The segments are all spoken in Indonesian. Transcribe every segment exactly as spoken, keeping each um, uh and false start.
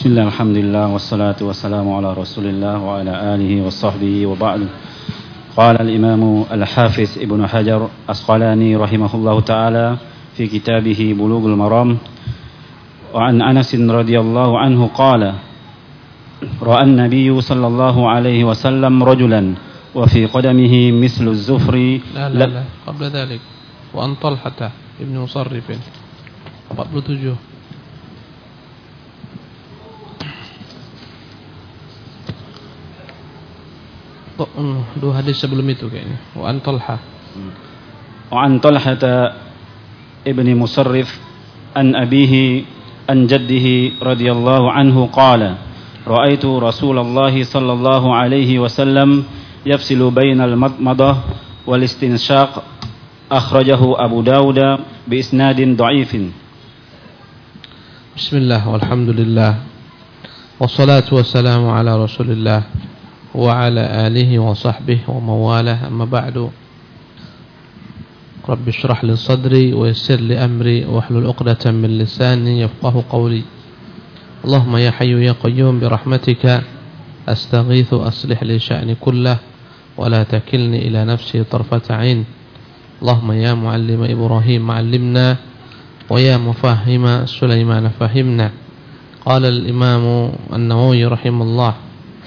Bismillah, alhamdulillah, wassalatu wassalamu ala rasulillah wa ala alihi wa sahbihi wa ba'du. Qala al-imamu al-hafiz Ibnu Hajar Asqalani rahimahullahu ta'ala fi kitabihi Bulughul Maram wa an Anas radhiyallahu anhu qala ra'a an-nabiy sallallahu alaihi wasallam rajulan wa fi qadamihi mislu az-zufri la la la qabla dhalik wa an Talhah ibn Musarrif empat puluh tujuh. Oh, dua hadis sebelum itu kayaknya. Wa an Talhah. Wa an Talhah ibn Musarrif an abihi an jaddihi radhiyallahu anhu qala ra'aitu Rasulullah sallallahu alaihi wasallam yafsilu bainal madmadah wal istinshaq akhrajahu Abu Dawud bi isnadin dha'ifin. Bismillah walhamdulillah wassalatu wassalamu ala Rasulillah wa ala alihi wa sahbihi wa mawalah, amma ba'du. Rabbi shrah li sadri wa yassir li amri wa hlul 'uqdatam min lisani yafqahu qawli. Allahumma ya hayyu ya qayyum bi rahmatika astaghithu aslih li sya'ni kullah wa la takilni ila nafsi tarfata 'ain. Allahumma ya muallima Ibrahim 'allimna wa ya mufahhima Sulaiman fahimna. Qala al-imam an-Nawawi rahimahullah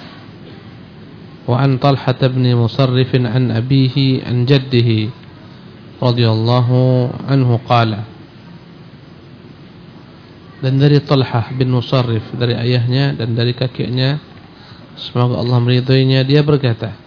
wa an Talhah ibn Musarrif an abihi an jaddihi radhiyallahu anhu qala, dan dari Talhah bin Musarrif, dari ayahnya dan dari kakeknya, semoga Allah meridhoinya, dia berkata,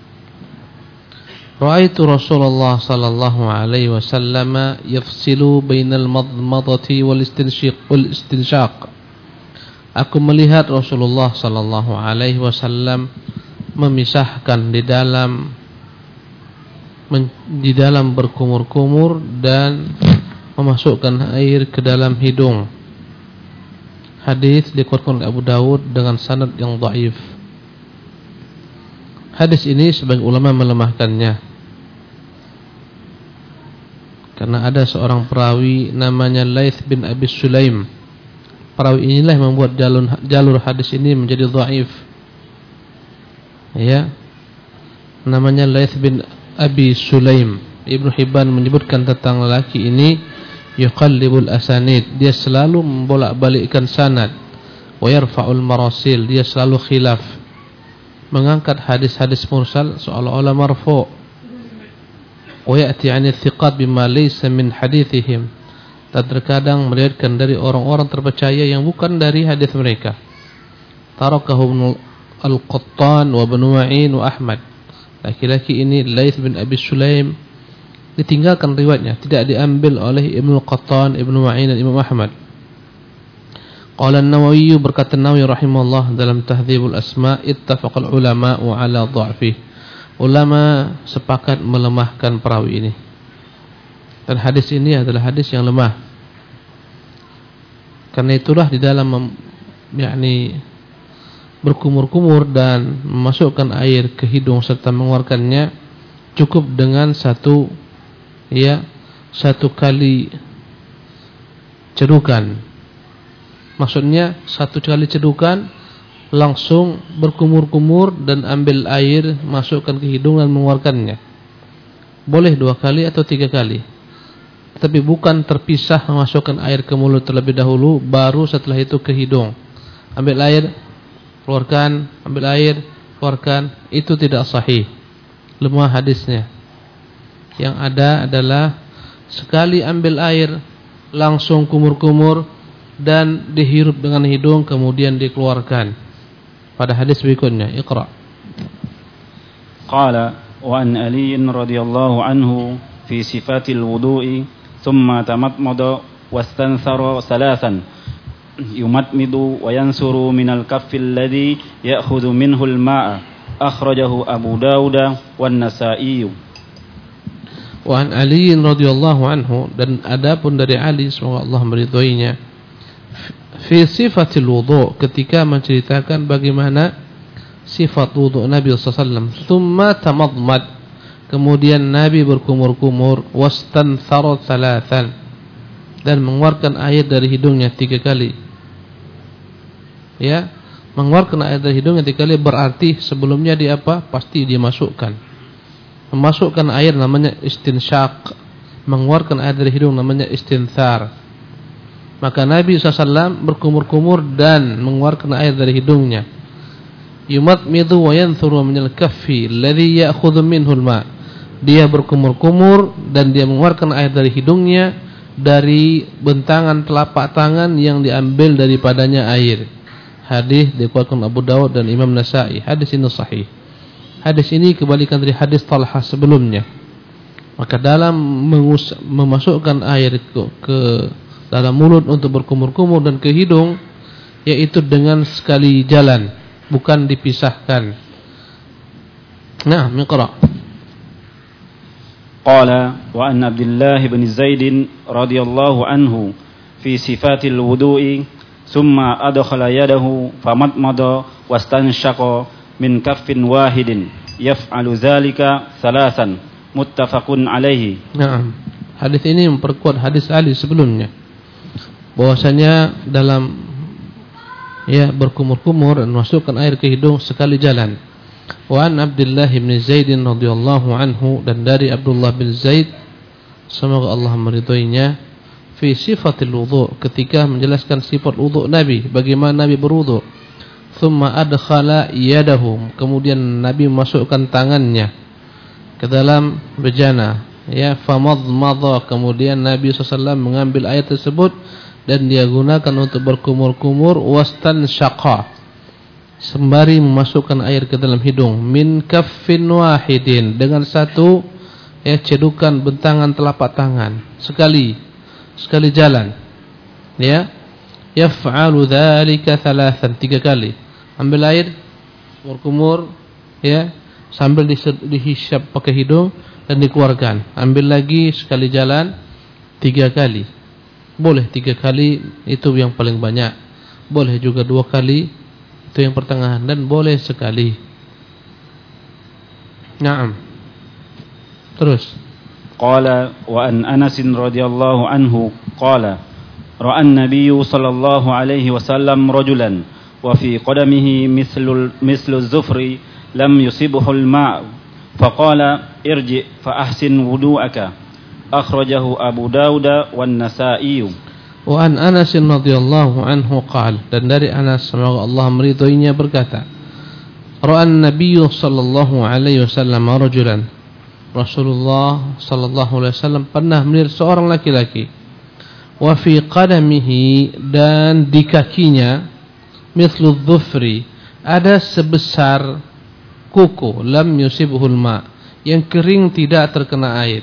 ra'aitu Rasulullah sallallahu alaihi wasallam yafsilu bainal madmadati wal istinshiq wal istinshaq. Aku melihat Rasulullah sallallahu alaihi wasallam memisahkan di dalam men, di dalam berkumur-kumur dan memasukkan air ke dalam hidung. Hadis dikeluarkan oleh Abu Dawud dengan sanad yang dhaif. Hadis ini sebagian ulama melemahkannya karena ada seorang perawi namanya Laits bin Abi Sulaim. Perawi inilah yang membuat jalur, jalur hadis ini menjadi dhaif. Ya, namanya Laits bin Abi Sulaim. Ibnu Hibban menyebutkan tentang lelaki ini yuqallibul asanid, dia selalu membolak-balikkan sanad, wa yarfa'ul marasil, dia selalu khilaf, mengangkat hadis-hadis mursal seolah-olah marfu', wa ya'ti 'ani thiqat bima laysa min hadithihim, dan terkadang meriwayatkan dari orang-orang terpercaya yang bukan dari hadis mereka. Tarakahu Al-Qattan wa Ibnu Ma'in wa Ahmad. Laki-laki ini Laits bin Abi Sulaim ditinggalkan riwayatnya, tidak diambil oleh Ibnu Qattan, Ibnu Ma'in dan Imam Ahmad. Qala an-Nawawi, berkata Nawawi rahimahullah dalam Tahdzibul Asma', ittafaqal ulama'u ala dha'fi. Ulama sepakat melemahkan perawi ini. Dan hadis ini adalah hadis yang lemah. Karena itulah di dalam yakni berkumur-kumur dan memasukkan air ke hidung serta mengeluarkannya cukup dengan satu ya satu kali cedukan. Maksudnya satu kali cedukan langsung berkumur-kumur dan ambil air, masukkan ke hidung dan mengeluarkannya. Boleh dua kali atau tiga kali, tapi bukan terpisah memasukkan air ke mulut terlebih dahulu baru setelah itu ke hidung. Ambil air, keluarkan, ambil air, keluarkan, itu tidak sahih. Lemah hadisnya. Yang ada adalah sekali ambil air langsung kumur-kumur dan dihirup dengan hidung kemudian dikeluarkan. Pada hadis berikutnya, Iqra. Qala wa an Ali radhiyallahu anhu fi sifatil wudu'i thumma tamatmada wastanthara thalathan yumatmidu wa yansuru minal kaffil ladhi ya'khudhu minhu al-ma'a akhrajahu Abu Dawud wan Nasa'i. Wa an Ali radhiyallahu anhu, dan adapun dari Ali semoga Allah meridhoinya, fi sifatil wudu', ketika menceritakan bagaimana sifat wudu' Nabi sallallahu alaihi wasallam, thumma tamadmad, kemudian Nabi berkumur-kumur, wastanthara thalathan, dan mengeluarkan air dari hidungnya tiga kali. ya, mengeluarkan air dari hidungnya tiga kali berarti sebelumnya dia apa? Pasti dia masukkan. Memasukkan air namanya istinsyaq, mengeluarkan air dari hidung namanya istinthar. Maka Nabi shallallahu alaihi wasallam berkumur-kumur dan mengeluarkan air dari hidungnya. Yumatmidu wa yanthuru minal kaffi alladhi ya'khudhu minhu al-ma'. Dia berkumur-kumur dan dia mengeluarkan air dari hidungnya dari bentangan telapak tangan yang diambil daripadanya air. Hadis dikeluarkan Abu Dawud dan Imam Nasa'i. Hadis ini sahih. Hadis ini kebalikan dari hadis Talha sebelumnya. Maka dalam mengus- memasukkan air ke, ke dalam mulut untuk berkumur-kumur dan ke hidung, yaitu dengan sekali jalan, bukan dipisahkan. Nah, iqra. Qala wa an Abdullah bin Zaid radhiyallahu anhu fi sifatil wudu'i thumma adkhala yadahu famadmada wastanshaqa min kaffin wahidin yaf'alu dzalika thalathan muttafaqun alaihi. Naam. Hadis ini memperkuat hadis Ali sebelumnya. Bahwasanya dalam ya berkumur-kumur dan masukkan air ke hidung sekali jalan. Wa an Abdullah bin Zaid radhiyallahu anhu, dan dari Abdullah bin Zaid semoga Allah meridhoinya, fi sifatil wudu, ketika menjelaskan sifat wudu Nabi, bagaimana Nabi berwudu. Thumma adkhala yadahu, kemudian Nabi memasukkan tangannya ke dalam bejana, ya, famadmadha, kemudian Nabi shallallahu alaihi wasallam mengambil air tersebut dan dia gunakan untuk berkumur-kumur, wastanshaqa, sembari memasukkan air ke dalam hidung, min kaffin wahidin, dengan satu ya cedukan bentangan telapak tangan, sekali sekali jalan, ya, yaf'alu dzalika thalathan, tiga kali, ambil air, berkumur, ya, sambil dihisap pakai hidung dan dikeluarkan, ambil lagi, sekali jalan, tiga kali. Boleh tiga kali, itu yang paling banyak. Boleh juga dua kali, itu yang pertengahan, dan boleh sekali. Naam. Terus. Qala wa an Anas radhiyallahu anhu qala ra'a an-nabiy sallallahu alaihi wasallam rajulan wa fi qadamihi mithlu mithlu az-zufri lam yusibhu al-ma' faqala irji fa ahsin wudu'aka. Akhrajahu Abu Dawud wan Nasa'i. Wa an Anas radhiyallahu anhu qala, dan dari Anas semoga Allah meridhoinya berkata, ra'an nabiyyu sallallahu alaihi wasallam rajulan, Rasulullah sallallahu alaihi wasallam pernah melihat seorang laki-laki, wa fi qadamihi, dan di kakinya, mithlu dhufri, ada sebesar kuku, lam yusibhul ma, yang kering tidak terkena air.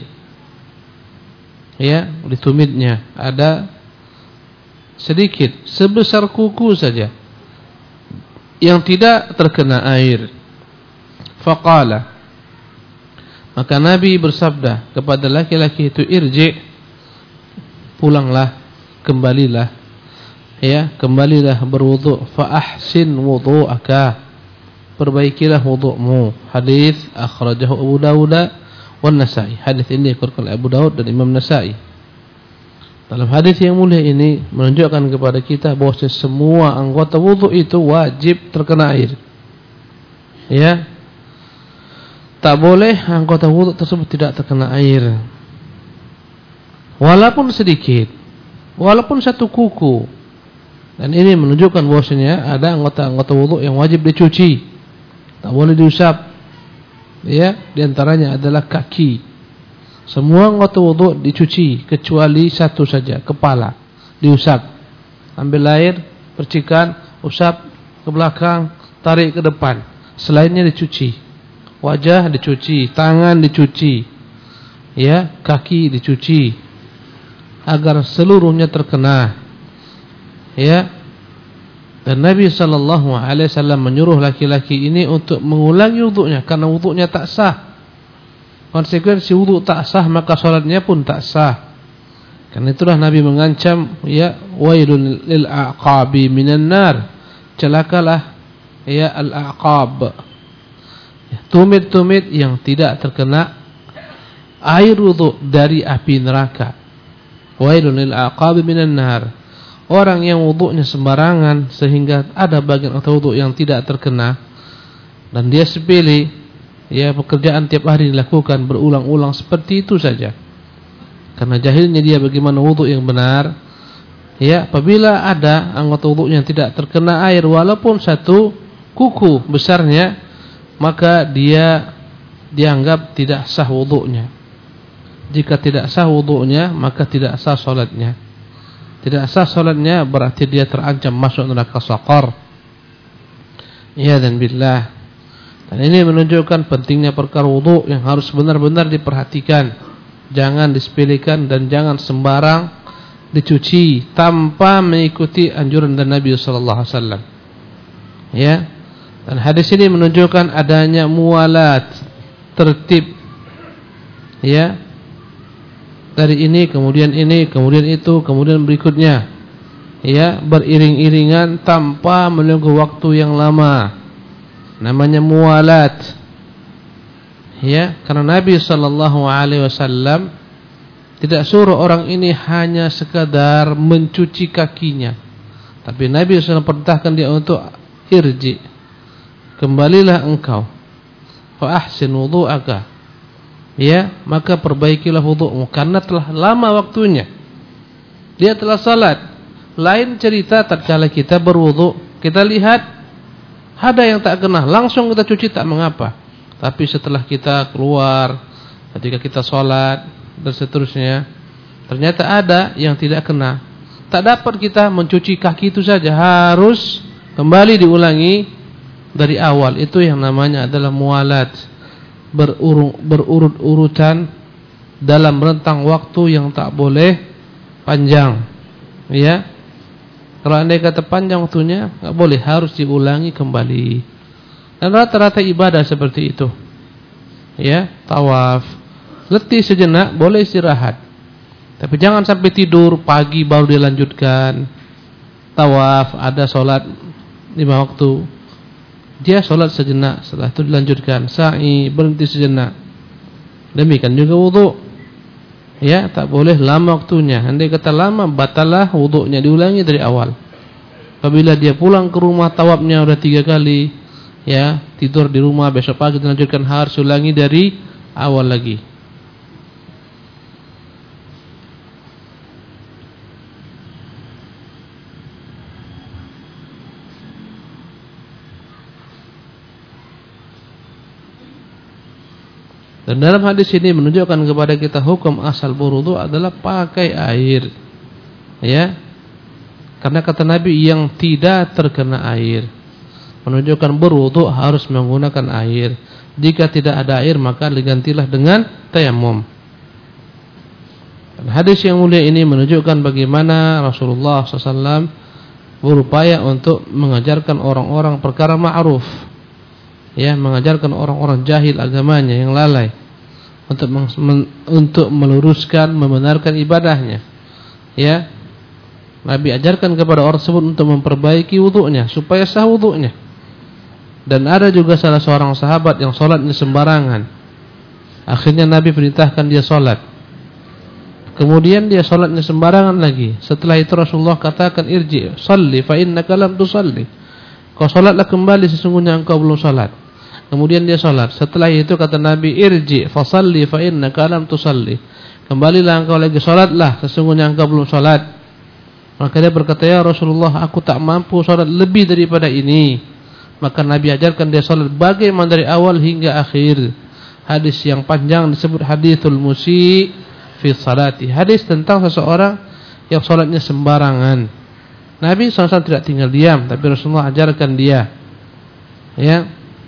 Ya, di tumitnya ada sedikit, sebesar kuku saja, yang tidak terkena air. Faqala, maka Nabi bersabda kepada laki-laki itu, irji, pulanglah, kembalilah, ya, kembalilah berwudu, fa ahsin wudu'aka, perbaikilah wudu'mu. Hadis akhrajahu Abu Dawud wan Nasa'i. Hadis ini dikeluarkan oleh Abu Dawud dan Imam Nasa'i. Dalam hadis yang mulia ini menunjukkan kepada kita bahwa semua anggota wudu itu wajib terkena air. Ya. Tak boleh anggota wudu tersebut tidak terkena air. Walaupun sedikit, walaupun satu kuku. Dan ini menunjukkan bahwasanya ada anggota-anggota wudu yang wajib dicuci. Tak boleh diusap. Ya, di antaranya adalah kaki. Semua anggota wudu dicuci kecuali satu saja, kepala. Diusap. Ambil air, percikan, usap ke belakang, tarik ke depan. Selainnya dicuci. Wajah dicuci, tangan dicuci. Ya, kaki dicuci. Agar seluruhnya terkena. Ya. Dan Nabi sallallahu alaihi wasallam menyuruh laki-laki ini untuk mengulangi wudunya karena wudunya tak sah. Konsekuensi wudu tak sah, maka salatnya pun tak sah. Karena itulah Nabi mengancam, ya, wailul lil aqabi minan nar. Celakalah ya al-aqab. Ya, tumit-tumit yang tidak terkena air wudu dari api neraka. Wailul lil aqabi minan nar. orang yang wudunya sembarangan sehingga ada bagian atau wudu yang tidak terkena dan dia sepele, ya pekerjaan tiap hari dilakukan berulang-ulang seperti itu saja. Karena jahilnya dia bagaimana wudu yang benar. Ya, apabila ada anggota wudunya yang tidak terkena air walaupun satu kuku besarnya, maka dia dianggap tidak sah wudunya. Jika tidak sah wudunya, maka tidak sah salatnya. Tidak sah salatnya berarti dia terancam masuk neraka saqar. Ya dan billah. Dan ini menunjukkan pentingnya perkara wudu yang harus benar-benar diperhatikan. Jangan disepelekan dan jangan sembarang dicuci tanpa mengikuti anjuran dan Nabi sallallahu alaihi wasallam. Ya. Dan hadis ini menunjukkan adanya muwalat, tertib. Ya. Dari ini kemudian ini, kemudian itu, kemudian berikutnya. Ya, beriring-iringan tanpa menunggu waktu yang lama. Namanya muwalat. Ya, karena Nabi sallallahu alaihi wasallam tidak suruh orang ini hanya sekadar mencuci kakinya, tapi Nabi sallallahu alaihi wasallam perintahkan dia untuk irji, kembalilah engkau, fa ahsin wudu'aka, ya, maka perbaikilah wudu'mu karena telah lama waktunya. Dia telah salat. Lain cerita tatkala kita berwudu, kita lihat ada yang tak kena, langsung kita cuci tak mengapa. Tapi setelah kita keluar, ketika kita salat dan seterusnya, ternyata ada yang tidak kena. Tak dapat kita mencuci kaki itu saja, harus kembali diulangi dari awal. Itu yang namanya adalah muwalat, berurut, berurut-urutan dalam rentang waktu yang tak boleh panjang. Ya, kalau andai kata panjang waktunya, nggak boleh, harus diulangi kembali. Dan rata-rata ibadah seperti itu. Ya, tawaf, letih sejenak, boleh istirahat. Tapi jangan sampai tidur, pagi baru dilanjutkan. Tawaf, ada sholat lima waktu, dia sholat sejenak, setelah itu dilanjutkan. Sa'i, berhenti sejenak. Demikian juga wudu. Ya, tak boleh lama waktunya. Andai kata lama, batalah wudunya, diulangi dari awal. Apabila dia pulang ke rumah, tawafnya udah tiga kali, ya, tidur di rumah, besok pagi dilanjutkan, harus ulangi dari awal lagi. Dan dalam hadis ini menunjukkan kepada kita hukum asal berwudu adalah pakai air. Ya. Karena kata Nabi yang tidak terkena air. Menunjukkan berwudu harus menggunakan air. Jika tidak ada air maka digantilah dengan tayamum. Dan hadis yang mulia ini menunjukkan bagaimana Rasulullah shallallahu alaihi wasallam berupaya untuk mengajarkan orang-orang perkara ma'ruf. Ya, mengajarkan orang-orang jahil agamanya yang lalai untuk men, untuk meluruskan, membenarkan ibadahnya. Ya, Nabi ajarkan kepada orang tersebut untuk memperbaiki wudunya supaya sah wudunya. Dan ada juga salah seorang sahabat yang sholatnya sembarangan. Akhirnya Nabi perintahkan dia sholat. Kemudian dia sholatnya sembarangan lagi. Setelah itu Rasulullah katakan, irji, salli fa innaka lam tusalli. Kau sholatlah kembali, sesungguhnya engkau belum sholat. Kemudian dia sholat. Setelah itu kata Nabi, irji fasalli fa innaka lam tusalli. Kembalilah engkau lagi, sholatlah, sesungguhnya engkau belum sholat. Maka dia berkata, ya Rasulullah, aku tak mampu sholat lebih daripada ini. Maka Nabi ajarkan dia sholat bagaimana dari awal hingga akhir. Hadis yang panjang disebut hadithul musi fi salati. Hadis tentang seseorang yang sholatnya sembarangan. Nabi shallallahu alaihi wasallam tidak tinggal diam, tapi Rasulullah ajarkan dia. Ya.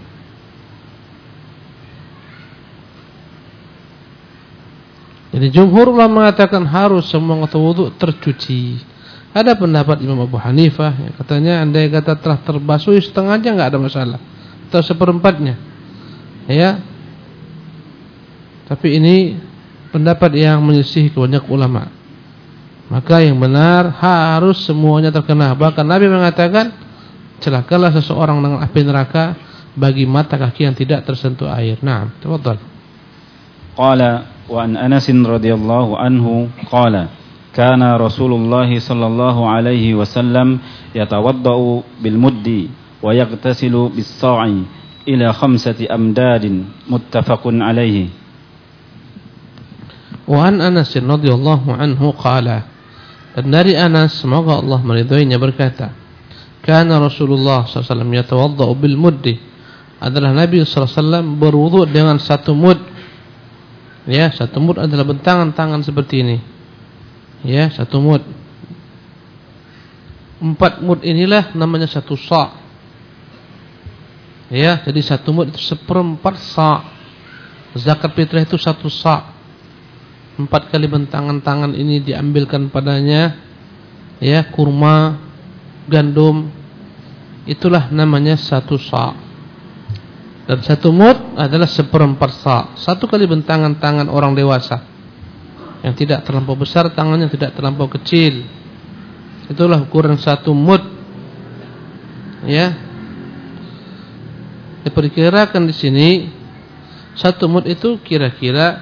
Jadi jumhur ulama mengatakan harus semua anggota wudu tercuci. Ada pendapat Imam Abu Hanifah yang katanya andai kata telah terbasuh setengahnya enggak ada masalah, atau seperempatnya. Ya. Tapi ini pendapat yang menyelisih banyak ulama. Maka yang benar harus semuanya terkena. Bahkan Nabi mengatakan, celakalah seseorang dengan api neraka bagi mata kaki yang tidak tersentuh air. Naam, tafadhal. Qala wa an Anas radhiyallahu anhu qala kana Rasulullah sallallahu alaihi wasallam yatawaddau bil muddi wa yaghtasilu bis sa'i ila khamsati amdadin muttafaqun alaihi. Wa an Anas radhiyallahu anhu qala, dan dari Anas semoga Allah meridhoinya berkata, kana Rasulullah sallallahu alaihi wasallam yatawaddau bil muddi, adalah Nabi sallallahu alaihi wasallam berwudu dengan satu mud. Ya, satu mud adalah bentangan tangan seperti ini. Ya, satu mud. Empat mud inilah namanya satu sa'. Ya, jadi satu mud itu seperempat sa'. Zakat fitrah itu satu sa'. Empat kali bentangan tangan ini diambilkan padanya, ya, kurma, gandum. Itulah namanya satu sa'. Dan satu mud adalah seperempat sa'. Satu kali bentangan tangan orang dewasa yang tidak terlampau besar, tangannya tidak terlampau kecil. Itulah ukuran satu mud. Ya. Diperkirakan di sini satu mud itu kira-kira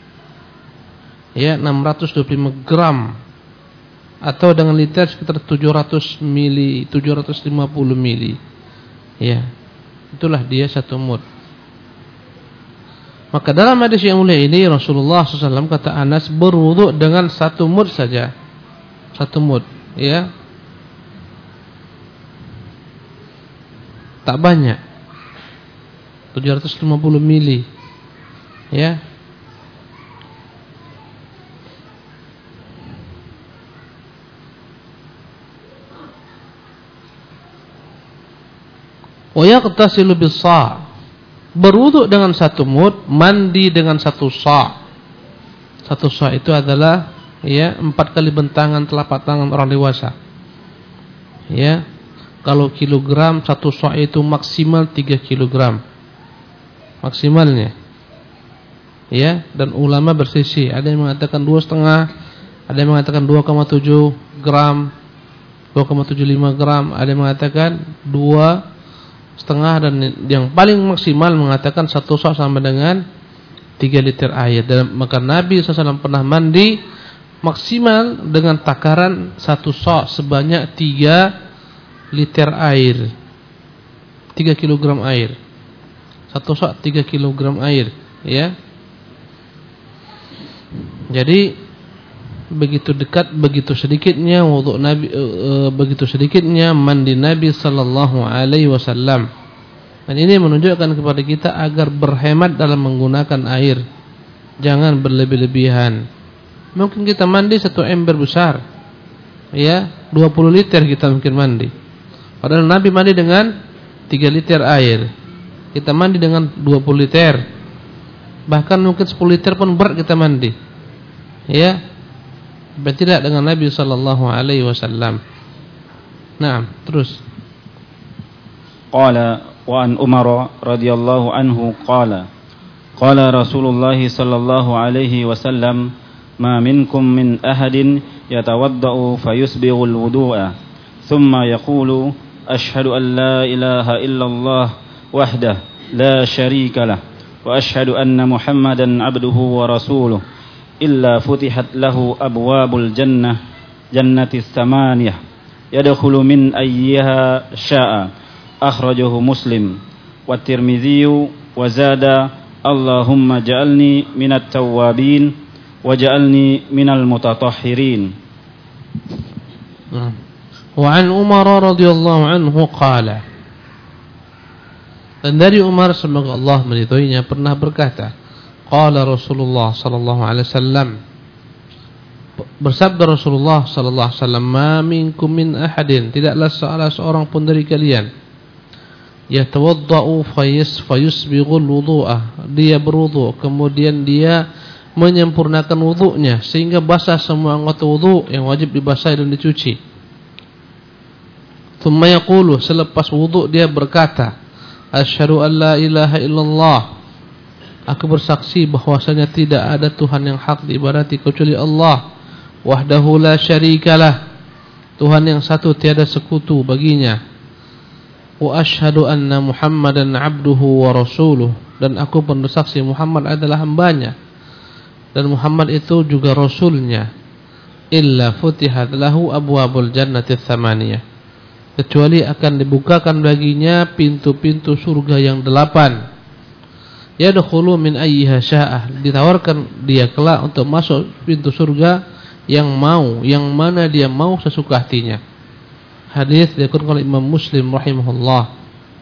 ya enam ratus dua puluh lima gram, atau dengan liter sekitar tujuh ratus mili, tujuh ratus lima puluh mili. Ya. Itulah dia satu mud. Maka dalam hadis yang mulia ini Rasulullah sallallahu alaihi wasallam, kata Anas, berwudu dengan satu mud saja. Satu mud, ya. Tak banyak. tujuh ratus lima puluh mili. Ya. Wa yaqtasilu bis-sa', berwudu dengan satu mud, mandi dengan satu sa'. Satu sa' itu adalah ya empat kali bentangan telapak tangan orang dewasa. Ya. Kalau kilogram, satu sa' itu maksimal tiga kilogram. Maksimalnya. Ya, dan ulama bersisi, ada yang mengatakan dua setengah, ada yang mengatakan dua koma tujuh gram, dua koma tujuh lima gram, ada yang mengatakan dua setengah, dan yang paling maksimal mengatakan satu sa' sama dengan tiga liter air. Dan maka Nabi sallallahu alaihi wasallam pernah mandi maksimal dengan takaran satu sa' sebanyak tiga liter air, tiga kilogram air. Satu sa' tiga kilogram air, ya. Jadi begitu dekat, begitu sedikitnya wudu Nabi, e, e, begitu sedikitnya mandi Nabi sallallahu alaihi wasallam. Dan ini menunjukkan kepada kita agar berhemat dalam menggunakan air. Jangan berlebih-lebihan. Mungkin kita mandi satu ember besar, ya, dua puluh liter kita mungkin mandi. Padahal Nabi mandi dengan tiga liter air. Kita mandi dengan dua puluh liter. Bahkan mungkin sepuluh liter pun berat kita mandi. Ya. Tidak dengan Nabi sallallahu alaihi wasallam. Nah, terus. Qala wa an Umar radhiyallahu anhu qala qala Rasulullah sallallahu alaihi wasallam, ma minkum min ahadin yatawaddau fayusbighul wudu'a thumma yaqulu ashhadu an la ilaha illallah wahdah la syarika lah wa ashhadu anna Muhammadan abduhu wa rasuluh illa futihat lahu abwabul jannah jannatis samaniyah yadkhulu min ayyiha syaa, akhrajahu Muslim wa Tirmidzi wa zada Allahumma ja'alni minat tawwabin wa ja'alni minal mutatahhirin. Wa an Umar radhiyallahu anhu qala, dan dari Umar semoga Allah meridhoinya pernah berkata, qala Rasulullah sallallahu alaihi wasallam, bersabda Rasulullah sallallahu alaihi wasallam, ma minkum min ahadin, tidaklah salah seorang pun dari kalian, yatawaddau fayusbighul wudu'ah, dia berwudu kemudian dia menyempurnakan wudunya sehingga basah semua anggota wudu yang wajib dibasahi dan dicuci. Thumma yaqulu, selepas wudu dia berkata, asyhadu an la ilaha illallah, aku bersaksi bahwasanya tidak ada Tuhan yang hak diibadati kecuali Allah, wahdahu la syarikalah, Tuhan yang satu tiada sekutu baginya, wa asyhadu anna Muhammadan abduhu wa rasuluh, dan aku pun bersaksi Muhammad adalah hambanya dan Muhammad itu juga rasulnya, illa futihat lahu abwabul jannati tsamaniyah, kecuali akan dibukakan baginya pintu-pintu surga yang delapan. Yadkhulu min ayyiha sya'ah, ditawarkan dia kelak untuk masuk pintu surga yang mau, yang mana dia mau sesuka hatinya. Hadis diriwayatkan oleh Imam Muslim rahimahullah.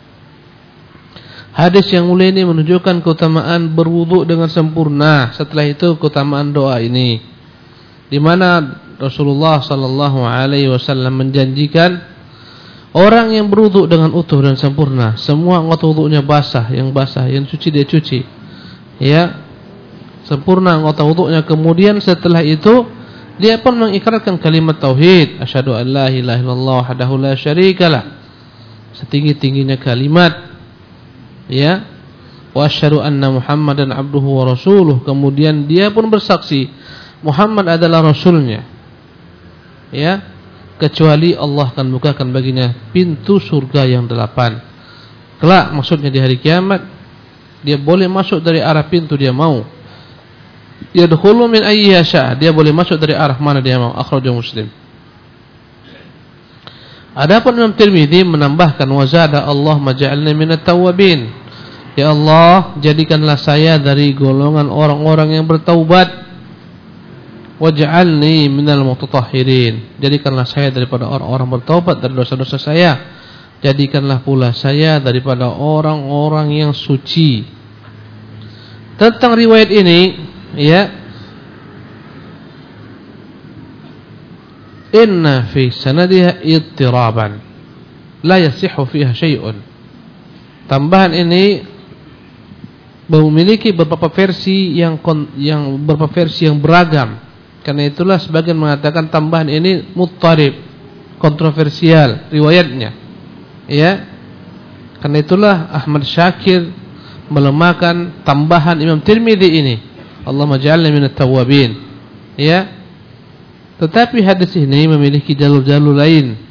Hadis yang mulia ini menunjukkan keutamaan berwudu dengan sempurna. Setelah itu keutamaan doa ini, di mana Rasulullah sallallahu alaihi wasallam menjanjikan orang yang berwudu dengan utuh dan sempurna, semua anggota wudunya basah, yang basah, yang suci dia cuci, ya, sempurna anggota wudunya. Kemudian setelah itu dia pun mengikrarkan kalimat tauhid, asyhadu an la ilaha illallah wahdahu la syarikalah, setinggi-tingginya kalimat, ya, wa asyhadu anna Muhammadan abduhu wa rasuluh. Kemudian dia pun bersaksi Muhammad adalah rasulnya, ya, kecuali Allah akan bukakan baginya pintu surga yang delapan. Kelak, maksudnya di hari kiamat, dia boleh masuk dari arah pintu dia mau. Yadkhulu min ayyiha syaa, dia boleh masuk dari arah mana dia mau. Akhrajahu Muslim. Adapun Imam Tirmidzi menambahkan, wa zada Allah maj'alna minat tawwabin. Ya Allah, jadikanlah saya dari golongan orang-orang yang bertaubat. Waj'alni minal mutatahhirin, jadikanlah saya daripada orang-orang bertaubat dari dosa-dosa saya. Jadikanlah pula saya daripada orang-orang yang suci. Tentang riwayat ini, ya, inna fi sanadiha ittiraban la yasihhu fiha syai'un. Tambahan ini memiliki beberapa versi yang yang beberapa versi yang beragam. Karena itulah sebagian mengatakan tambahan ini muttarib, kontroversial riwayatnya, ya. Karena itulah Ahmad Syakir melemahkan tambahan Imam Tirmidzi ini, Allahumma ja'alna minat tawwabin, ya. Tetapi hadis ini memiliki jalur-jalur lain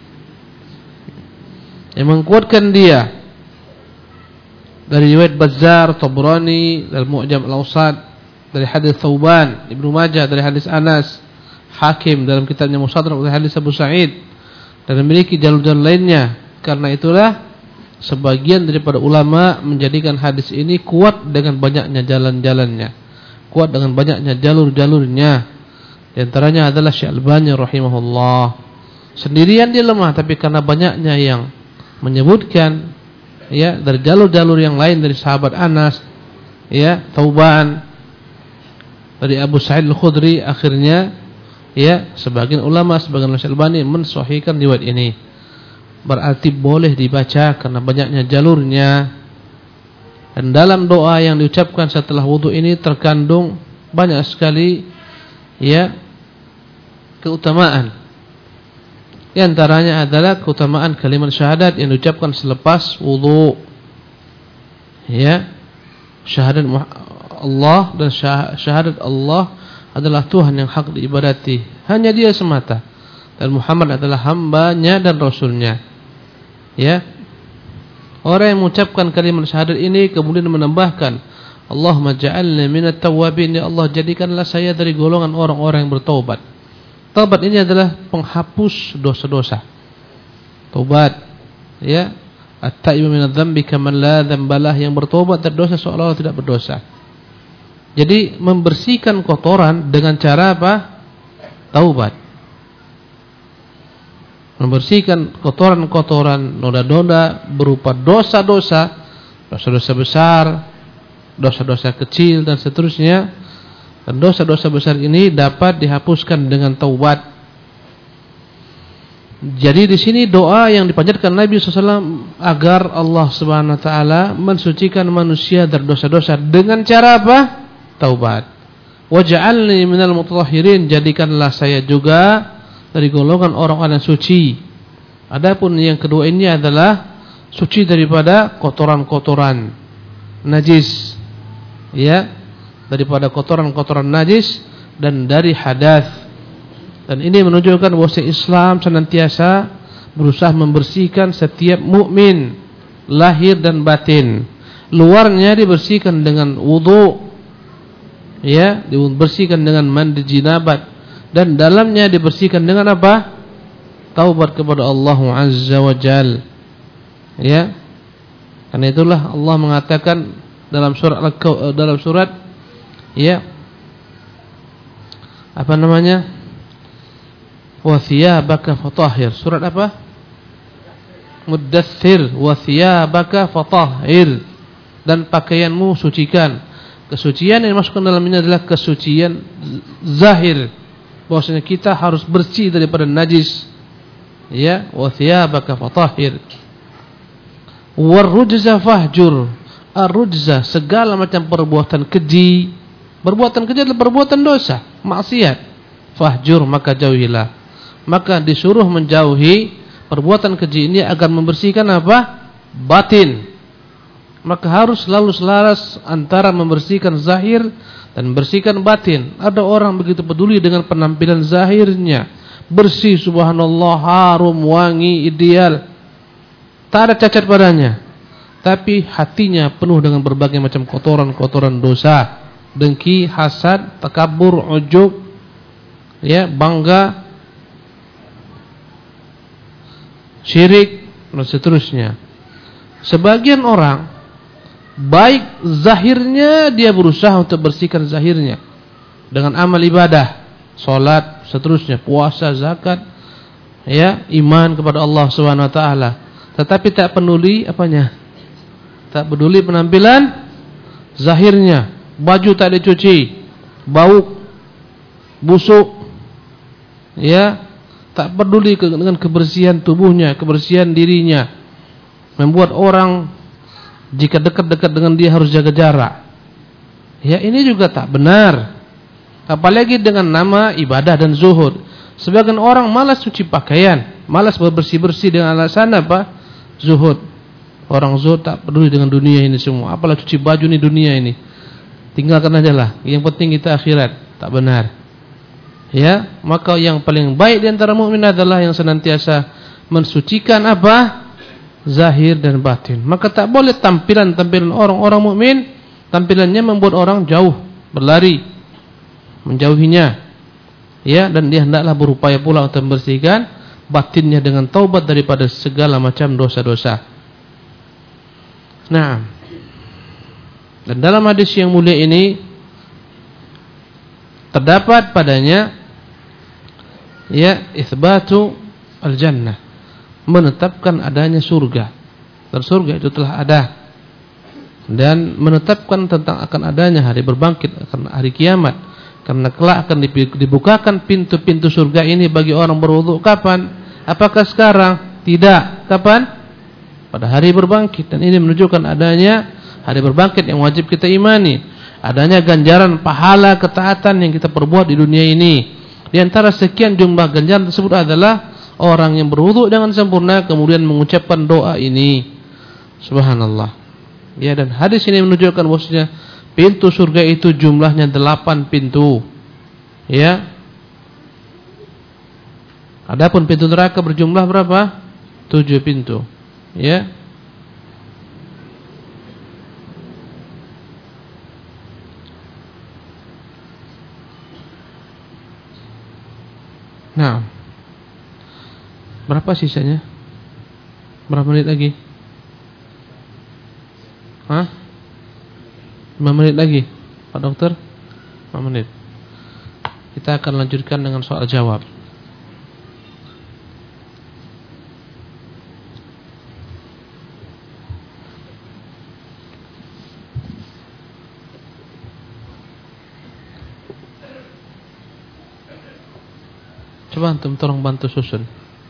yang menguatkan dia, dari riwayat Bazzar, Tabrani, Al-Mu'jam Al-Awsat, dari hadis Thauban, Ibnu Majah dari hadis Anas, Hakim dalam kitabnya Mustadrak dari hadis Abu Sa'id, dan memiliki jalur-jalur lainnya. Karena itulah sebagian daripada ulama menjadikan hadis ini kuat dengan banyaknya jalan-jalannya, kuat dengan banyaknya jalur-jalurnya. Di antaranya adalah Syekh Albani rahimahullah. Sendirian dia lemah, tapi karena banyaknya yang menyebutkan, ya, dari jalur-jalur yang lain, dari sahabat Anas, ya, Thauban, dari Abu Sa'id Al-Khudri, akhirnya, ya, sebagian ulama, sebagian Syekh Albani mensahihkan riwayat ini. Berarti boleh dibaca karena banyaknya jalurnya. Dan dalam doa yang diucapkan setelah wudu ini terkandung banyak sekali, ya, keutamaan. Di antaranya adalah keutamaan kalimat syahadat yang diucapkan selepas wudu, ya, syahadat Allah, dan syahadat Allah adalah Tuhan yang hak diibadati, hanya Dia semata, dan Muhammad adalah hambanya dan rasulnya, ya. Orang yang mengucapkan kalimat syahadat ini kemudian menambahkan, Allahumma ja'alna minat tawwabin, ya Allah, jadikanlah saya dari golongan orang-orang yang bertaubat. Taubat ini adalah penghapus dosa-dosa. Taubat, ya, at-taibu minadz dzambi kaman la dzambalah, yang bertobat dari dosa seolah-olah tidak berdosa. Jadi membersihkan kotoran dengan cara apa? Taubat. Membersihkan kotoran-kotoran, noda-noda berupa dosa-dosa, dosa-dosa besar, dosa-dosa kecil, dan seterusnya. Dan dosa-dosa besar ini dapat dihapuskan dengan taubat. Jadi di sini doa yang dipanjatkan Nabi shallallahu alaihi wasallam agar Allah subhanahu wa taala mensucikan manusia dari dosa-dosa dengan cara apa? Taubat. Waj'alni minal mutatahhirin, jadikanlah saya juga dari golongan orang-orang yang suci. Adapun yang kedua ini adalah suci daripada kotoran-kotoran najis, ya, daripada kotoran-kotoran najis dan dari hadas. Dan ini menunjukkan bahwa Islam senantiasa berusaha membersihkan setiap mukmin lahir dan batin. Luarnya dibersihkan dengan wudu, ya, dibersihkan dengan mandi jinabat, dan dalamnya dibersihkan dengan apa? Taubat kepada Allah Azza wa Jal. Ya. Karena itulah Allah mengatakan dalam surat dalam surat ya apa namanya? Wa thiyabaka fatahhir. Surat apa? Muddaththir. Wa thiyabaka fatahhir. Dan pakaianmu sucikan. Kesucian yang dimasukkan dalam ini adalah kesucian zahir. Bahwasanya kita harus bersih daripada najis. Ya, wa thiyabaka fatahhir. Warrujza fahjur. Ar-rujza segala macam perbuatan keji. Perbuatan keji adalah perbuatan dosa, maksiat. Fahjur maka jauhilah. Maka disuruh menjauhi perbuatan keji ini agar membersihkan apa? Batin. Maka harus selalu selaras antara membersihkan zahir dan membersihkan batin. Ada orang begitu peduli dengan penampilan zahirnya, bersih, subhanallah, harum, wangi, ideal, tak ada cacat padanya, tapi hatinya penuh dengan berbagai macam kotoran-kotoran dosa, dengki, hasad, takabur, ujub, ya, bangga, syirik, dan seterusnya. Sebagian orang baik zahirnya dia berusaha untuk bersihkan zahirnya dengan amal ibadah, salat, seterusnya, puasa, zakat, ya, iman kepada Allah Subhanahu wa taala. Tetapi tak peduli apanya? Tak peduli penampilan zahirnya. Baju tak dicuci, bau, busuk, ya, tak peduli dengan kebersihan tubuhnya, kebersihan dirinya. Membuat orang jika dekat-dekat dengan dia harus jaga jarak. Ya, ini juga tak benar. Apalagi dengan nama ibadah dan zuhud. Sebagian orang malas cuci pakaian, malas bersih-bersih dengan alasan apa? Zuhud. Orang zuhud tak peduli dengan dunia ini semua. Apalah cuci baju ini dunia ini. Tinggalkan aja lah. Yang penting kita akhirat. Tak benar. Ya, maka yang paling baik di antara mukmin adalah yang senantiasa mensucikan apa? Zahir dan batin. Maka tak boleh tampilan-tampilan orang-orang mukmin, tampilannya membuat orang jauh, berlari, menjauhinya. Ya, dan dia hendaklah berupaya pula untuk membersihkan batinnya dengan taubat daripada segala macam dosa-dosa. Nah, dan dalam hadis yang mulia ini terdapat padanya ya itsbatu al-jannah, menetapkan adanya surga. Dan surga itu telah ada. Dan menetapkan tentang akan adanya hari berbangkit, akan hari kiamat. Karena kelak akan dibukakan pintu-pintu surga ini bagi orang berwudu. Kapan? Apakah sekarang? Tidak. Kapan? Pada hari berbangkit. Dan ini menunjukkan adanya hari berbangkit yang wajib kita imani. Adanya ganjaran pahala ketaatan yang kita perbuat di dunia ini. Di antara sekian jumlah ganjaran tersebut adalah orang yang berwudu dengan sempurna kemudian mengucapkan doa ini. Subhanallah. Ya, dan hadis ini menunjukkan bahwasanya pintu surga itu jumlahnya delapan pintu. Ya. Adapun pintu neraka berjumlah berapa? Tujuh pintu. Ya. Nah, berapa sisanya? Berapa menit lagi? Hah? lima menit lagi, Pak Dokter? lima menit. Kita akan lanjutkan dengan soal jawab. Coba antum tolong bantu susun.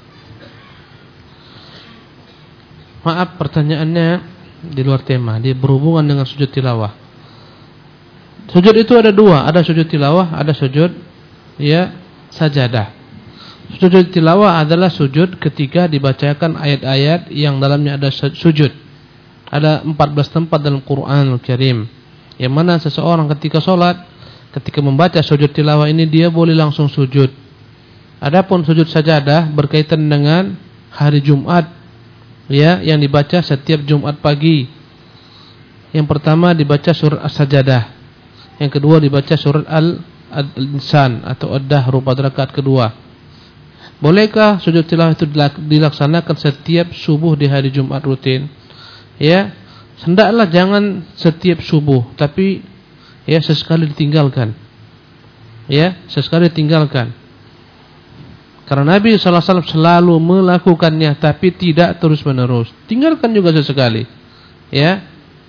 Maaf, pertanyaannya di luar tema, dia berhubungan dengan sujud tilawah. Sujud itu ada dua, ada sujud tilawah, ada sujud ya sajadah. Sujud tilawah adalah sujud ketika dibacakan ayat-ayat yang dalamnya ada sujud. Ada empat belas tempat dalam Quranul Karim yang mana seseorang ketika sholat, ketika membaca sujud tilawah ini dia boleh langsung sujud. Adapun sujud sajadah berkaitan dengan hari Jumat, ya, yang dibaca setiap Jumat pagi. Yang pertama dibaca surat As-Sajadah, yang kedua dibaca surat al-insan atau ad-dahru pada rakaat kedua. Bolehkah sujud tilawah itu dilaksanakan setiap subuh di hari Jumat rutin? Ya, hendaklah jangan setiap subuh, tapi ya sesekali ditinggalkan. Ya, sesekali ditinggalkan. Karena Nabi sallallahu alaihi wasallam selalu melakukannya, tapi tidak terus-menerus. Tinggalkan juga sesekali. Ya.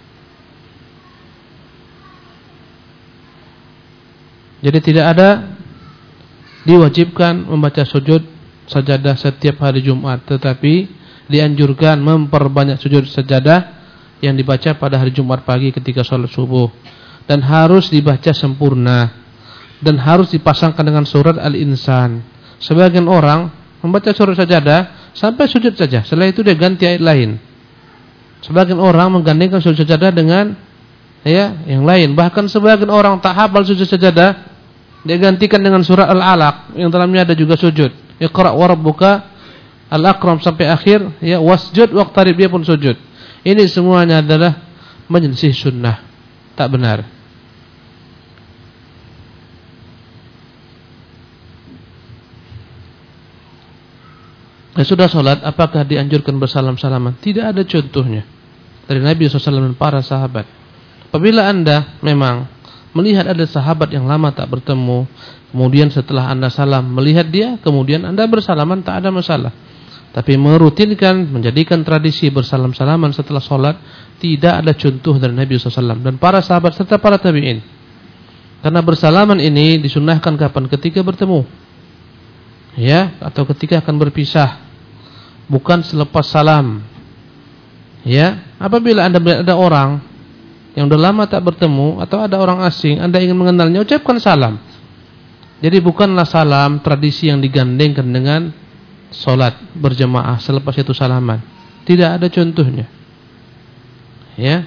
Jadi tidak ada diwajibkan membaca sujud sajadah setiap hari Jumat, tetapi dianjurkan memperbanyak sujud sajadah yang dibaca pada hari Jumat pagi ketika sholat subuh, dan harus dibaca sempurna dan harus dipasangkan dengan surat Al-Insan. Sebagian orang membaca surat sajadah sampai sujud saja, setelah itu dia ganti ayat lain. Sebagian orang menggandengkan sujud sajadah dengan ya yang lain. Bahkan sebagian orang tak hafal sujud sajadah, dia gantikan dengan surah Al-Alaq yang dalamnya ada juga sujud. Iqra wa rabbuka al-akram sampai akhir, ya wasjud waqtarib, dia pun sujud. Ini semuanya adalah menyelisih sunnah, tak benar. Ya, sudah sholat, apakah dianjurkan bersalam-salaman? Tidak ada contohnya dari Nabi shallallahu alaihi wasallam dan para sahabat. Apabila anda memang melihat ada sahabat yang lama tak bertemu, kemudian setelah anda salam melihat dia, kemudian anda bersalaman, tak ada masalah. Tapi merutinkan, menjadikan tradisi bersalam-salaman setelah sholat, tidak ada contoh dari Nabi shallallahu alaihi wasallam dan para sahabat serta para tabi'in. Karena bersalaman ini disunnahkan kapan? Ketika bertemu, ya, atau ketika akan berpisah, bukan selepas salam. Ya, apabila anda melihat ada orang yang sudah lama tak bertemu atau ada orang asing, anda ingin mengenalnya, ucapkan salam. Jadi bukanlah salam tradisi yang digandengkan dengan sholat berjamaah selepas itu salaman. Tidak ada contohnya. Ya.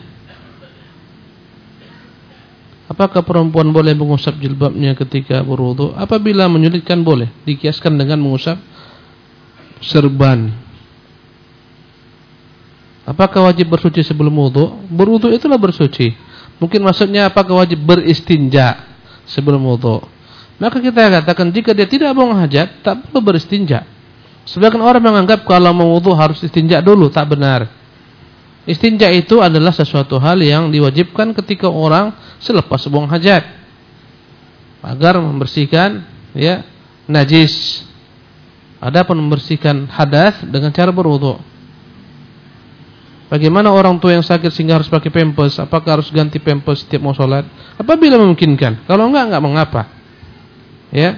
Apakah perempuan boleh mengusap jilbabnya ketika berwudu? Apabila menyulitkan boleh, dikiaskan dengan mengusap serban. Apakah wajib bersuci sebelum wudu? Berwudu itulah bersuci. Mungkin maksudnya apakah wajib beristinja sebelum wudu? Maka kita katakan jika dia tidak buang hajat, tak perlu beristinja. Sebagian orang menganggap kalau mau wudu harus istinja dulu, tak benar. Istinja itu adalah sesuatu hal yang diwajibkan ketika orang selepas buang hajat, agar membersihkan ya najis. Adapun membersihkan hadas dengan cara berwudu. Bagaimana orang tua yang sakit sehingga harus pakai pampers? Apakah harus ganti pampers setiap mau sholat? Apabila memungkinkan. Kalau enggak, enggak mengapa. Ya.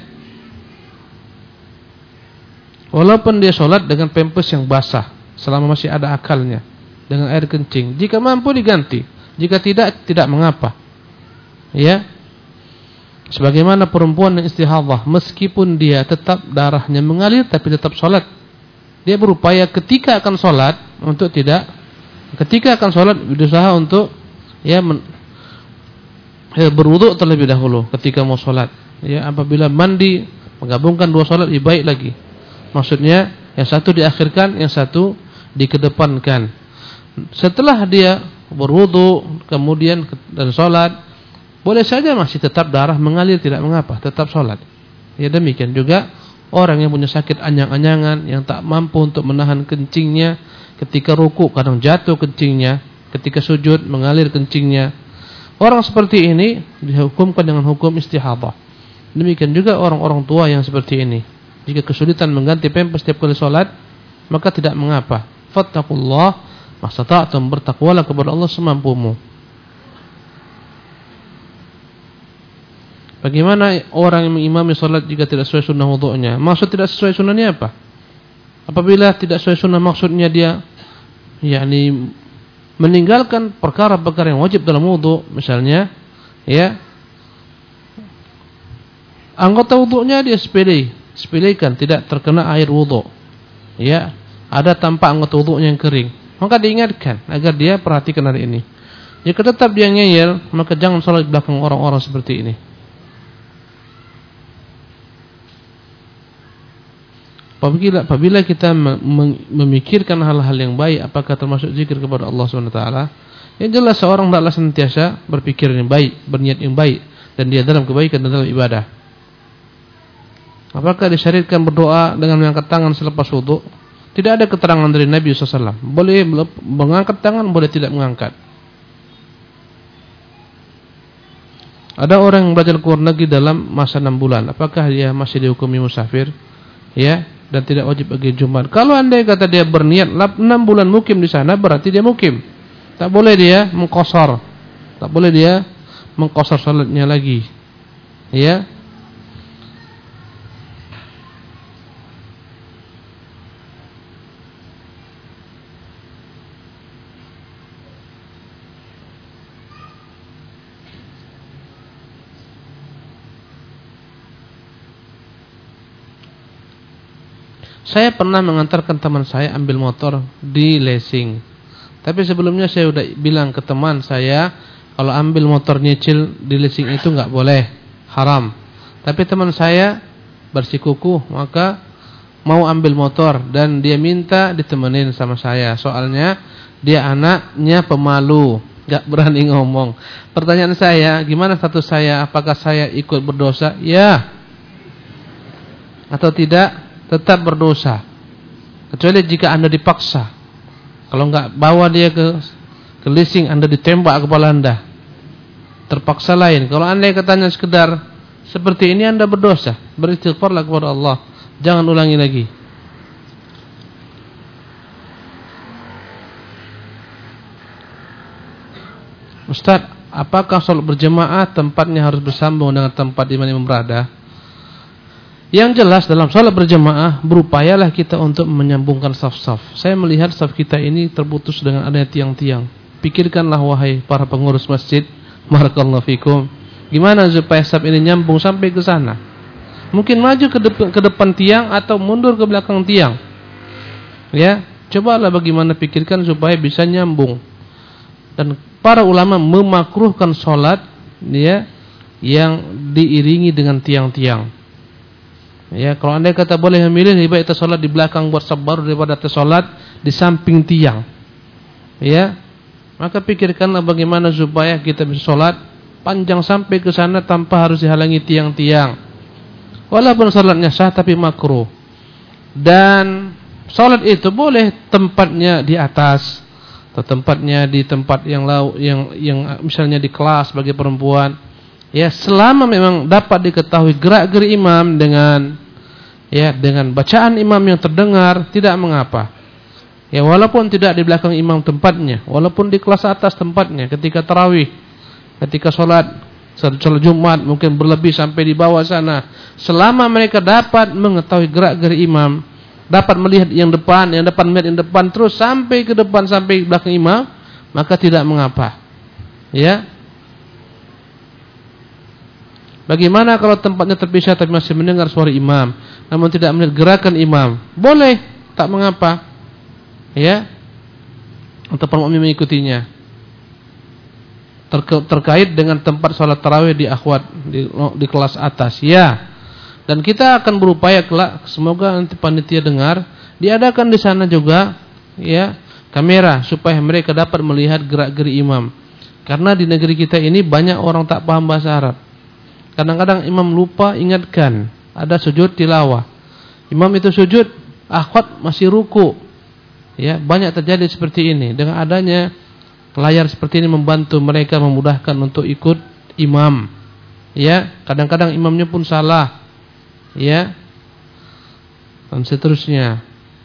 Walaupun dia sholat dengan pampers yang basah, selama masih ada akalnya, dengan air kencing, jika mampu diganti. Jika tidak, tidak mengapa. Ya. Sebagaimana perempuan yang istihadhah, meskipun dia tetap darahnya mengalir tapi tetap sholat, dia berupaya ketika akan sholat untuk tidak, ketika akan sholat berusaha untuk ya, men, ya berwudu terlebih dahulu ketika mau sholat. Ya, apabila mandi menggabungkan dua sholat lebih baik lagi. Maksudnya yang satu diakhirkan, yang satu dikedepankan. Setelah dia berwudu kemudian dan sholat, boleh saja masih tetap darah mengalir, tidak mengapa, tetap sholat. Ya, demikian juga orang yang punya sakit anyang-anyangan, yang tak mampu untuk menahan kencingnya ketika ruku, kadang jatuh kencingnya, ketika sujud mengalir kencingnya. Orang seperti ini dihukumkan dengan hukum istihadhah. Demikian juga orang-orang tua yang seperti ini, jika kesulitan mengganti pampers setiap kali sholat, maka tidak mengapa. Fattaqullah mastata'tum, bertakwalah kepada Allah semampumu. Bagaimana orang yang mengimami sholat jika tidak sesuai sunnah wudu'nya? Maksud tidak sesuai sunnahnya apa? Apabila tidak sesuai sunnah, maksudnya dia yakni meninggalkan perkara-perkara yang wajib dalam wudu, misalnya ya, anggota wudunya dia sepele, sepelekan, tidak terkena air wudu. Ya, ada tampak anggota wudunya yang kering, maka diingatkan agar dia perhatikan hari ini. Jika tetap dia ngeyel, maka jangan sholat di belakang orang-orang seperti ini. Apabila, apabila kita memikirkan hal-hal yang baik, apakah termasuk zikir kepada Allah subhanahu wa taala? Yang jelas seorang hendaklah senantiasa berpikir yang baik, berniat yang baik. dan dia dalam kebaikan dan dalam ibadah. Apakah disyariatkan berdoa dengan mengangkat tangan selepas wudu? Tidak ada keterangan dari Nabi shallallahu alaihi wasallam. Boleh mengangkat tangan, boleh tidak mengangkat. Ada orang yang belajar ke luar negeri dalam masa enam bulan. Apakah dia masih dihukumi musafir? Ya, dan tidak wajib bagi Jumat. Kalau andai kata dia berniat enam bulan mukim di sana, berarti dia mukim. Tak boleh dia mengqashar. Tak boleh dia mengqashar salatnya lagi. Ya. Saya pernah mengantarkan teman saya ambil motor di leasing. Tapi sebelumnya saya sudah bilang ke teman saya, kalau ambil motor nyicil di leasing itu enggak boleh, haram. Tapi teman saya bersikukuh, maka mau ambil motor dan dia minta ditemenin sama saya. Soalnya dia anaknya pemalu, enggak berani ngomong. Pertanyaan saya, gimana status saya? Apakah saya ikut berdosa? Ya. Atau tidak? Tetap berdosa. Kecuali jika Anda dipaksa. Kalau enggak bawa dia ke ke leasing, Anda ditembak kepala Anda. Terpaksa lain. Kalau Anda katanya sekedar seperti ini, Anda berdosa. Beristighfarlah kepada Allah. Jangan ulangi lagi. Ustaz, apakah salat berjemaah tempatnya harus bersambung dengan tempat imam yang berada? Yang jelas dalam salat berjemaah, berupayalah kita untuk menyambungkan saf-saf. Saya melihat saf kita ini terputus dengan adanya tiang-tiang. Pikirkanlah wahai para pengurus masjid, barakallahu fikum, gimana supaya saf ini nyambung sampai ke sana? Mungkin maju ke depan, ke depan tiang atau mundur ke belakang tiang. Ya, cobalah bagaimana pikirkan supaya bisa nyambung. Dan para ulama memakruhkan salat ya yang diiringi dengan tiang-tiang. Ya, kalau Anda kata boleh memilih, lebih baik kita salat di belakang buat saf baru daripada kita salat di samping tiang. Ya. Maka pikirkanlah bagaimana supaya kita bisa salat panjang sampai ke sana tanpa harus dihalangi tiang-tiang. Walaupun salatnya sah tapi makruh. Dan salat itu boleh tempatnya di atas atau tempatnya di tempat yang lau, yang yang misalnya di kelas bagi perempuan. Ya, selama memang dapat diketahui gerak-gerik imam dengan ya dengan bacaan imam yang terdengar, tidak mengapa. Ya, walaupun tidak di belakang imam tempatnya, walaupun di kelas atas tempatnya, ketika tarawih, ketika sholat sholat Jumat mungkin berlebih sampai di bawah sana, selama mereka dapat mengetahui gerak-gerik imam, dapat melihat yang depan, yang depan melihat yang depan terus sampai ke depan sampai belakang imam, maka tidak mengapa. Ya. Bagaimana kalau tempatnya terpisah tapi masih mendengar suara imam, namun tidak melihat gerakan imam? Boleh, tak mengapa. Ya. Untuk makmum mengikutinya. Ter- terkait dengan tempat salat tarawih di akhwat di, di kelas atas. Ya. Dan kita akan berupaya kelak, semoga nanti panitia dengar, diadakan di sana juga ya kamera supaya mereka dapat melihat gerak-gerik imam. Karena di negeri kita ini banyak orang tak paham bahasa Arab. Kadang-kadang imam lupa ingatkan ada sujud tilawah. Imam itu sujud, akhwat masih ruku. Ya, banyak terjadi seperti ini. Dengan adanya layar seperti ini membantu mereka, memudahkan untuk ikut imam. Ya, kadang-kadang imamnya pun salah. Ya. Dan seterusnya.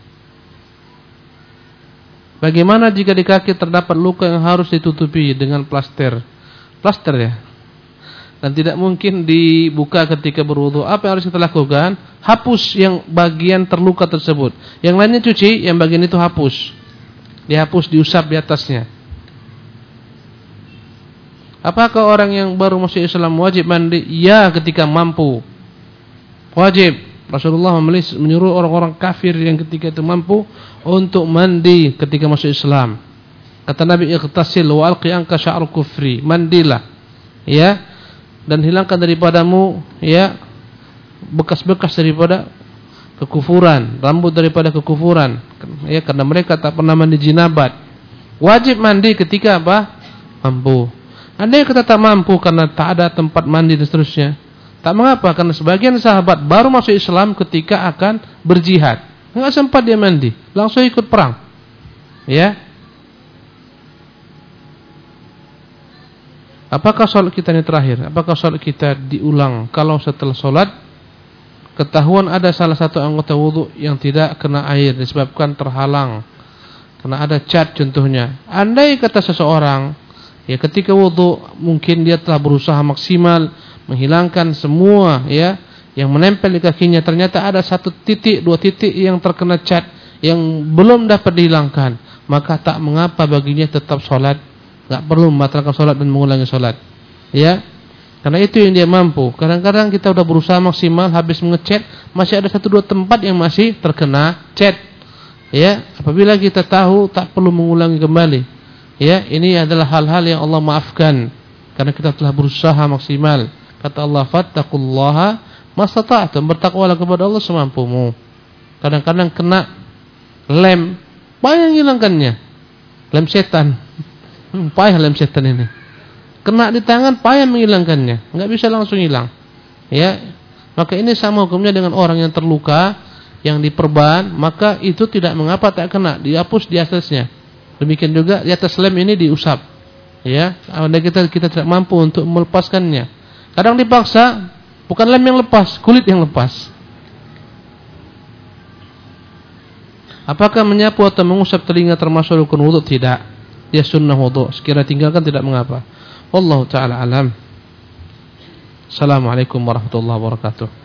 Bagaimana jika di kaki terdapat luka yang harus ditutupi dengan plaster? Plaster ya. Dan tidak mungkin dibuka ketika berwudu. Apa yang harus kita lakukan? Hapus yang bagian terluka tersebut. Yang lainnya cuci, yang bagian itu hapus. Dihapus, diusap di atasnya. Apakah orang yang baru masuk Islam wajib mandi? Ya, ketika mampu. Wajib. Rasulullah menyuruh orang-orang kafir yang ketika itu mampu untuk mandi ketika masuk Islam. Kata Nabi, ightasil wa alqi anka sya'ru kufri. Mandilah. Ya. Dan hilangkan daripadamu ya bekas-bekas daripada kekufuran, rambut daripada kekufuran. Ya, karena mereka tak pernah mandi jinabat. Wajib mandi ketika apa? Mampu. Andai kita tak mampu karena tak ada tempat mandi dan seterusnya, tak mengapa, karena sebagian sahabat baru masuk Islam ketika akan berjihad. Enggak sempat dia mandi, langsung ikut perang. Ya. Apakah sholat kita ini terakhir? Apakah sholat kita diulang kalau setelah sholat ketahuan ada salah satu anggota wudu yang tidak kena air disebabkan terhalang, karena ada cat contohnya. Andai kata seseorang, ya ketika wudu mungkin dia telah berusaha maksimal menghilangkan semua ya yang menempel di kakinya, ternyata ada satu titik, dua titik yang terkena cat yang belum dapat dihilangkan, maka tak mengapa baginya tetap sholat, tak perlu membatalkan sholat dan mengulangi sholat. Ya, karena itu yang dia mampu. Kadang-kadang kita sudah berusaha maksimal, habis mengecat masih ada satu dua tempat yang masih terkena cat. Ya, apabila kita tahu tak perlu mengulangi kembali. Ya, ini adalah hal-hal yang Allah maafkan karena kita telah berusaha maksimal. Kata Allah, fattaqullaha mastata'tum, bertakwalah kepada Allah semampumu. Kadang-kadang kena lem, payah hilangkannya. Lem setan. Hmm, payah lem setan ini. Kena di tangan, payah menghilangkannya, enggak bisa langsung hilang. Ya. Maka ini sama hukumnya dengan orang yang terluka, yang diperban, maka itu tidak mengapa tak kena, dihapus di atasnya. Demikian juga di atas lem ini diusap. Ya, andai kita kita tidak mampu untuk melepaskannya. Kadang dipaksa, bukan lem yang lepas, kulit yang lepas. Apakah menyapu atau mengusap telinga termasuk rukun wudu? Tidak. Dia sunnah wudu. Sekiranya tinggalkan tidak mengapa. Wallahu ta'ala alam. Assalamualaikum warahmatullahi wabarakatuh.